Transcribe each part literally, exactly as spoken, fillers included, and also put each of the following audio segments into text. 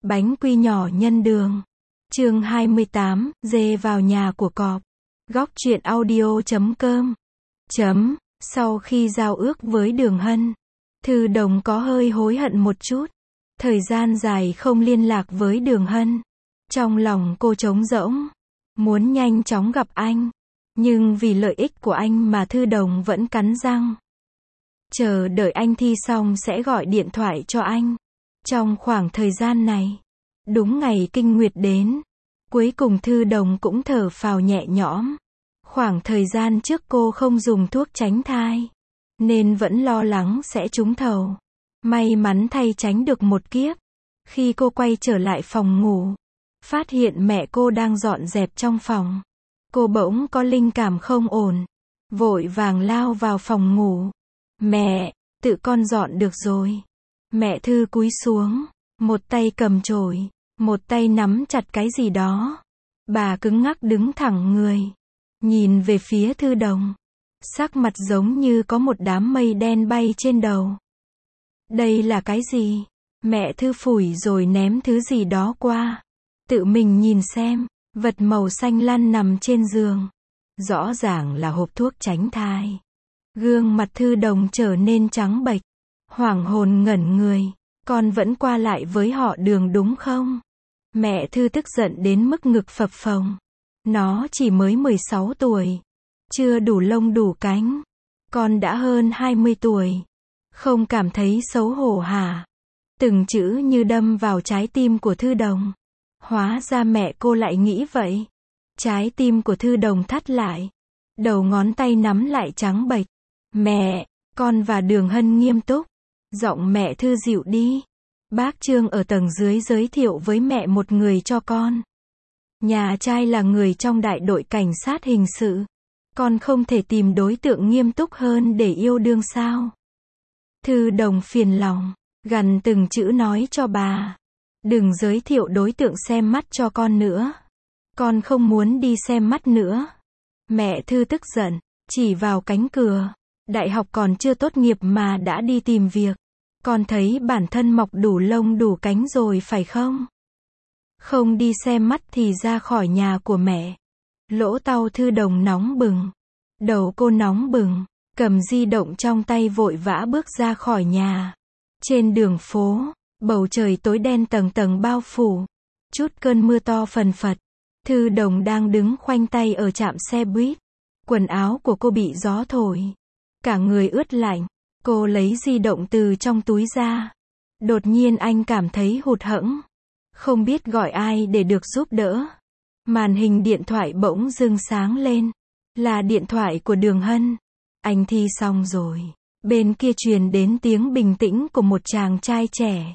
Bánh quy nhỏ nhân đường. Chương hai mươi tám, dê vào nhà của cọp. Góc truyện audio chấm com. Chấm, sau khi giao ước với Đường Hân, Thư Đồng có hơi hối hận một chút. Thời gian dài không liên lạc với Đường Hân. Trong lòng cô trống rỗng, muốn nhanh chóng gặp anh. Nhưng vì lợi ích của anh mà Thư Đồng vẫn cắn răng. Chờ đợi anh thi xong sẽ gọi điện thoại cho anh. Trong khoảng thời gian này, đúng ngày kinh nguyệt đến, cuối cùng Thư Đồng cũng thở phào nhẹ nhõm. Khoảng thời gian trước cô không dùng thuốc tránh thai, nên vẫn lo lắng sẽ trúng thầu. May mắn thay tránh được một kiếp. Khi cô quay trở lại phòng ngủ, phát hiện mẹ cô đang dọn dẹp trong phòng. Cô bỗng có linh cảm không ổn, vội vàng lao vào phòng ngủ. Mẹ, tự con dọn được rồi. Mẹ Thư cúi xuống, một tay cầm chổi, một tay nắm chặt cái gì đó. Bà cứng ngắc đứng thẳng người, nhìn về phía Thư Đồng. Sắc mặt giống như có một đám mây đen bay trên đầu. Đây là cái gì? Mẹ Thư phủi rồi ném thứ gì đó qua. Tự mình nhìn xem, vật màu xanh lăn nằm trên giường. Rõ ràng là hộp thuốc tránh thai. Gương mặt Thư Đồng trở nên trắng bệch, hoảng hồn ngẩn người. Con vẫn qua lại với họ Đường đúng không? Mẹ Thư tức giận đến mức ngực phập phồng. Nó chỉ mới mười sáu tuổi, chưa đủ lông đủ cánh. Con đã hơn hai mươi tuổi. Không cảm thấy xấu hổ hả? Từng chữ như đâm vào trái tim của Thư Đồng. Hóa ra mẹ cô lại nghĩ vậy. Trái tim của Thư Đồng thắt lại. Đầu ngón tay nắm lại trắng bệch. Mẹ, con và Đường Hân nghiêm túc. Giọng mẹ Thư dịu đi. Bác Trương ở tầng dưới giới thiệu với mẹ một người cho con. Nhà trai là người trong đại đội cảnh sát hình sự. Con không thể tìm đối tượng nghiêm túc hơn để yêu đương sao? Thư Đồng phiền lòng, gằn từng chữ nói cho bà. Đừng giới thiệu đối tượng xem mắt cho con nữa. Con không muốn đi xem mắt nữa. Mẹ Thư tức giận, chỉ vào cánh cửa. Đại học còn chưa tốt nghiệp mà đã đi tìm việc. Con thấy bản thân mọc đủ lông đủ cánh rồi phải không? Không đi xem mắt thì ra khỏi nhà của mẹ. Lỗ tai Thư Đồng nóng bừng. Đầu cô nóng bừng, cầm di động trong tay vội vã bước ra khỏi nhà. Trên đường phố, bầu trời tối đen tầng tầng bao phủ. Chút cơn mưa to phần phật. Thư Đồng đang đứng khoanh tay ở trạm xe buýt. Quần áo của cô bị gió thổi. Cả người ướt lạnh. Cô lấy di động từ trong túi ra. Đột nhiên anh cảm thấy hụt hẫng. Không biết gọi ai để được giúp đỡ. Màn hình điện thoại bỗng dưng sáng lên. Là điện thoại của Đường Hân. Anh thi xong rồi. Bên kia truyền đến tiếng bình tĩnh của một chàng trai trẻ.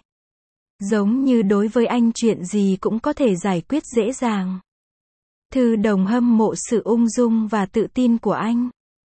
Giống như đối với anh chuyện gì cũng có thể giải quyết dễ dàng. Thư Đồng hâm mộ sự ung dung và tự tin của anh.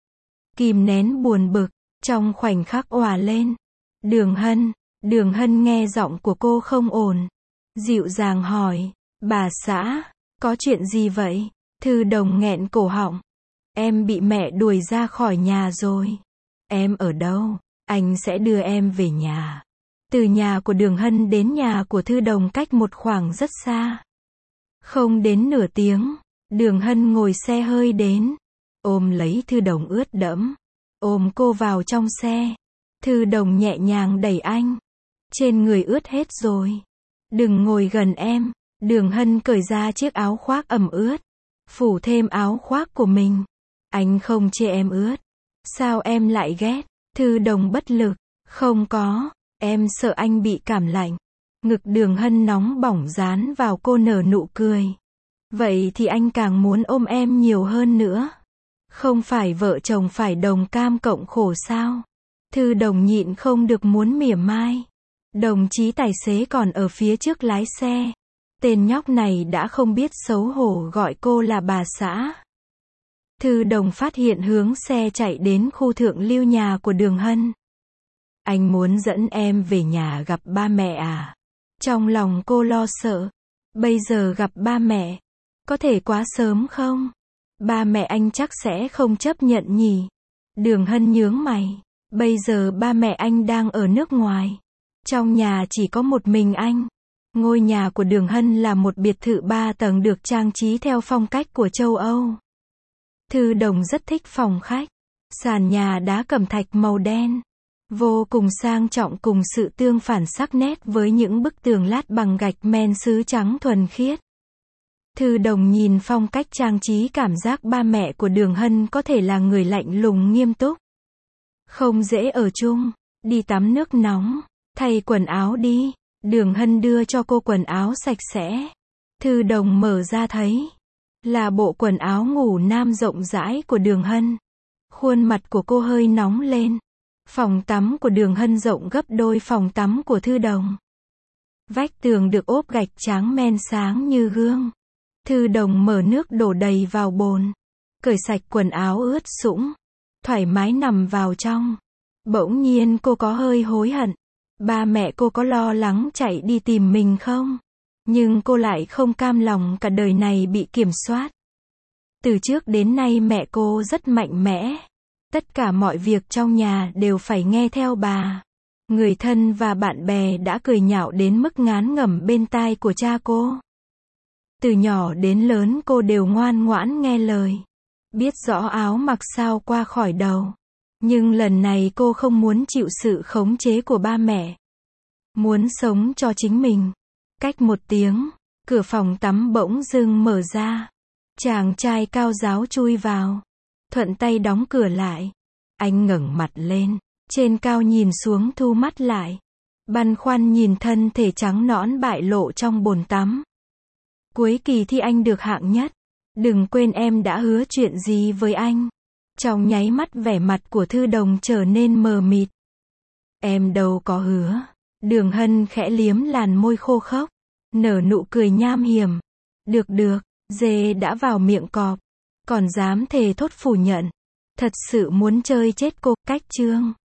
Kìm nén buồn bực, trong khoảnh khắc òa lên. Đường Hân, Đường Hân nghe giọng của cô không ổn. Dịu dàng hỏi, bà xã, có chuyện gì vậy? Thư Đồng nghẹn cổ họng. Em bị mẹ đuổi ra khỏi nhà rồi. Em ở đâu? Anh sẽ đưa em về nhà. Từ nhà của Đường Hân đến nhà của Thư Đồng cách một khoảng rất xa. Không đến nửa tiếng, Đường Hân ngồi xe hơi đến. Ôm lấy Thư Đồng ướt đẫm. Ôm cô vào trong xe. Thư Đồng nhẹ nhàng đẩy anh. Trên người ướt hết rồi. Đừng ngồi gần em. Đường Hân cởi ra chiếc áo khoác ẩm ướt. Phủ thêm áo khoác của mình. Anh không chê em ướt. Sao em lại ghét? Thư Đồng bất lực. Không có, em sợ anh bị cảm lạnh. Ngực Đường Hân nóng bỏng dán vào cô nở nụ cười. Vậy thì anh càng muốn ôm em nhiều hơn nữa. Không phải vợ chồng phải đồng cam cộng khổ sao? Thư Đồng nhịn không được muốn mỉa mai. Đồng chí tài xế còn ở phía trước lái xe. Tên nhóc này đã không biết xấu hổ gọi cô là bà xã. Thư Đồng phát hiện hướng xe chạy đến khu thượng lưu nhà của Đường Hân. Anh muốn dẫn em về nhà gặp ba mẹ à? Trong lòng cô lo sợ. Bây giờ gặp ba mẹ, có thể quá sớm không? Ba mẹ anh chắc sẽ không chấp nhận nhỉ? Đường Hân nhướng mày. Bây giờ ba mẹ anh đang ở nước ngoài. Trong nhà chỉ có một mình anh. Ngôi nhà của Đường Hân là một biệt thự ba tầng được trang trí theo phong cách của châu Âu. Thư Đồng rất thích phòng khách. Sàn nhà đá cẩm thạch màu đen, vô cùng sang trọng cùng sự tương phản sắc nét với những bức tường lát bằng gạch men sứ trắng thuần khiết. Thư Đồng nhìn phong cách trang trí cảm giác ba mẹ của Đường Hân có thể là người lạnh lùng nghiêm túc. Không dễ ở chung. Đi tắm nước nóng. Thay quần áo đi. Đường Hân đưa cho cô quần áo sạch sẽ. Thư Đồng mở ra thấy là bộ quần áo ngủ nam rộng rãi của Đường Hân. Khuôn mặt của cô hơi nóng lên. Phòng tắm của Đường Hân rộng gấp đôi phòng tắm của Thư Đồng. Vách tường được ốp gạch trắng men sáng như gương. Thư Đồng mở nước đổ đầy vào bồn. Cởi sạch quần áo ướt sũng. Thoải mái nằm vào trong. Bỗng nhiên cô có hơi hối hận. Ba mẹ cô có lo lắng chạy đi tìm mình không? Nhưng cô lại không cam lòng cả đời này bị kiểm soát. Từ trước đến nay mẹ cô rất mạnh mẽ. Tất cả mọi việc trong nhà đều phải nghe theo bà. Người thân và bạn bè đã cười nhạo đến mức ngán ngẩm bên tai của cha cô. Từ nhỏ đến lớn cô đều ngoan ngoãn nghe lời. Biết rõ áo mặc sao qua khỏi đầu. Nhưng lần này cô không muốn chịu sự khống chế của ba mẹ. Muốn sống cho chính mình. Cách một tiếng, cửa phòng tắm bỗng dưng mở ra. Chàng trai cao ráo chui vào. Thuận tay đóng cửa lại. Anh ngẩng mặt lên. Trên cao nhìn xuống thu mắt lại. Băn khoăn nhìn thân thể trắng nõn bại lộ trong bồn tắm. Cuối kỳ thi anh được hạng nhất. Đừng quên em đã hứa chuyện gì với anh. Trong nháy mắt vẻ mặt của Thư Đồng trở nên mờ mịt. Em đâu có hứa. Đường Hân khẽ liếm làn môi khô khốc. Nở nụ cười nham hiểm. Được được, dê đã vào miệng cọp. Còn dám thề thốt phủ nhận. Thật sự muốn chơi chết cô. Cách chương